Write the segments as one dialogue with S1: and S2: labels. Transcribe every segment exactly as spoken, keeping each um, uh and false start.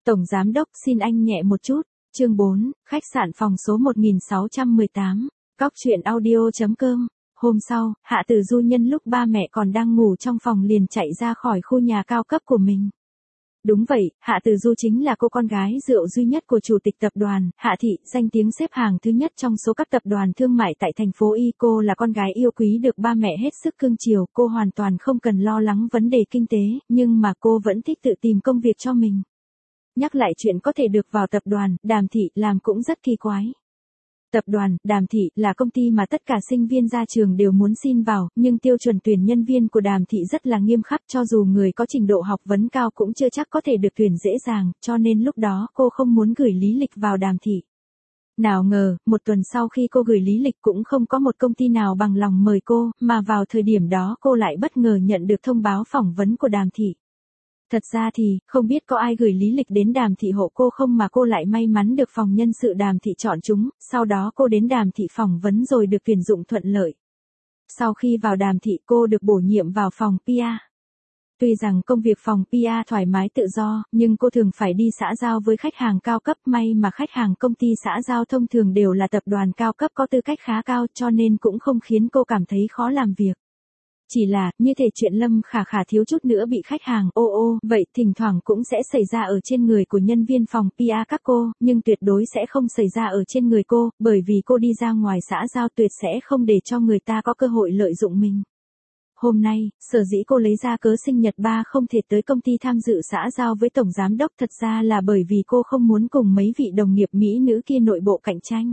S1: Tổng Giám Đốc xin anh nhẹ một chút. Chương bốn, khách sạn phòng số một nghìn sáu trăm mười tám. Cóc truyện audio.com. Hôm sau, Hạ Tử Du nhân lúc ba mẹ còn đang ngủ trong phòng liền chạy ra khỏi khu nhà cao cấp của mình. Đúng vậy, Hạ Tử Du chính là cô con gái rượu duy nhất của chủ tịch tập đoàn, Hạ Thị, danh tiếng xếp hàng thứ nhất trong số các tập đoàn thương mại tại thành phố Y. Cô là con gái yêu quý được ba mẹ hết sức cưng chiều, cô hoàn toàn không cần lo lắng vấn đề kinh tế, nhưng mà cô vẫn thích tự tìm công việc cho mình. Nhắc lại chuyện có thể được vào tập đoàn, Đàm Thị làm cũng rất kỳ quái. Tập đoàn, Đàm Thị là công ty mà tất cả sinh viên ra trường đều muốn xin vào, nhưng tiêu chuẩn tuyển nhân viên của Đàm Thị rất là nghiêm khắc, cho dù người có trình độ học vấn cao cũng chưa chắc có thể được tuyển dễ dàng, cho nên lúc đó cô không muốn gửi lý lịch vào Đàm Thị. Nào ngờ, một tuần sau khi cô gửi lý lịch cũng không có một công ty nào bằng lòng mời cô, mà vào thời điểm đó cô lại bất ngờ nhận được thông báo phỏng vấn của Đàm Thị. Thật ra thì, không biết có ai gửi lý lịch đến Đàm Thị hộ cô không mà cô lại may mắn được phòng nhân sự Đàm Thị chọn chúng, sau đó cô đến Đàm Thị phỏng vấn rồi được tuyển dụng thuận lợi. Sau khi vào Đàm Thị cô được bổ nhiệm vào phòng pê e. Tuy rằng công việc phòng pê e thoải mái tự do, nhưng cô thường phải đi xã giao với khách hàng cao cấp, may mà khách hàng công ty xã giao thông thường đều là tập đoàn cao cấp có tư cách khá cao cho nên cũng không khiến cô cảm thấy khó làm việc. Chỉ là, như thể chuyện Lâm Khả Khả thiếu chút nữa bị khách hàng ô ô, vậy thỉnh thoảng cũng sẽ xảy ra ở trên người của nhân viên phòng pê e các cô, nhưng tuyệt đối sẽ không xảy ra ở trên người cô, bởi vì cô đi ra ngoài xã giao tuyệt sẽ không để cho người ta có cơ hội lợi dụng mình. Hôm nay, sở dĩ cô lấy ra cớ sinh nhật ba không thể tới công ty tham dự xã giao với Tổng Giám Đốc thật ra là bởi vì cô không muốn cùng mấy vị đồng nghiệp mỹ nữ kia nội bộ cạnh tranh.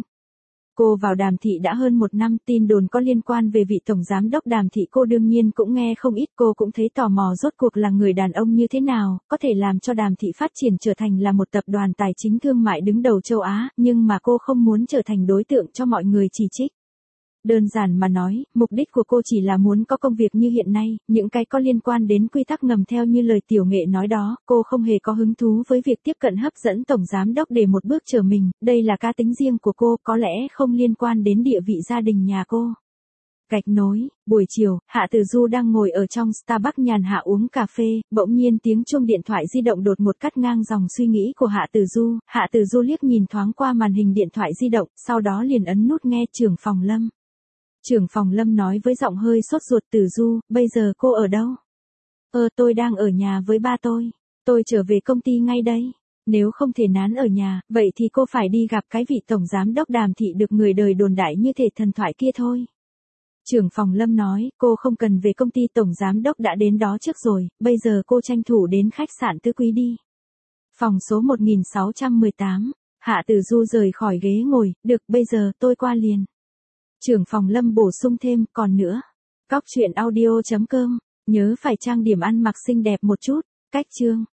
S1: Cô vào Đàm Thị đã hơn một năm, tin đồn có liên quan về vị Tổng Giám Đốc Đàm Thị cô đương nhiên cũng nghe không ít, cô cũng thấy tò mò rốt cuộc là người đàn ông như thế nào, có thể làm cho Đàm Thị phát triển trở thành là một tập đoàn tài chính thương mại đứng đầu châu Á, nhưng mà cô không muốn trở thành đối tượng cho mọi người chỉ trích. Đơn giản mà nói, mục đích của cô chỉ là muốn có công việc như hiện nay, những cái có liên quan đến quy tắc ngầm theo như lời tiểu nghệ nói đó, cô không hề có hứng thú với việc tiếp cận hấp dẫn Tổng Giám Đốc để một bước trở mình, đây là cá tính riêng của cô, có lẽ không liên quan đến địa vị gia đình nhà cô. Gạch nối, buổi chiều, Hạ Tử Du đang ngồi ở trong Starbucks nhàn hạ uống cà phê, bỗng nhiên tiếng chuông điện thoại di động đột ngột cắt ngang dòng suy nghĩ của Hạ Tử Du, Hạ Tử Du liếc nhìn thoáng qua màn hình điện thoại di động, sau đó liền ấn nút nghe trưởng phòng Lâm. Trưởng phòng Lâm nói với giọng hơi sốt ruột, Tử Du, bây giờ cô ở đâu? Ờ tôi đang ở nhà với ba tôi, tôi trở về công ty ngay đây. Nếu không thể nán ở nhà, vậy thì cô phải đi gặp cái vị Tổng Giám Đốc Đàm Thị được người đời đồn đại như thể thần thoại kia thôi. Trưởng phòng Lâm nói, cô không cần về công ty, Tổng Giám Đốc đã đến đó trước rồi, bây giờ cô tranh thủ đến khách sạn Tứ Quý đi. Phòng số một nghìn sáu trăm mười tám, Hạ Tử Du rời khỏi ghế ngồi, được bây giờ tôi qua liền. Trưởng phòng Lâm bổ sung thêm, còn nữa. Cóc truyện audio.com, nhớ phải trang điểm ăn mặc xinh đẹp một chút, cách chương.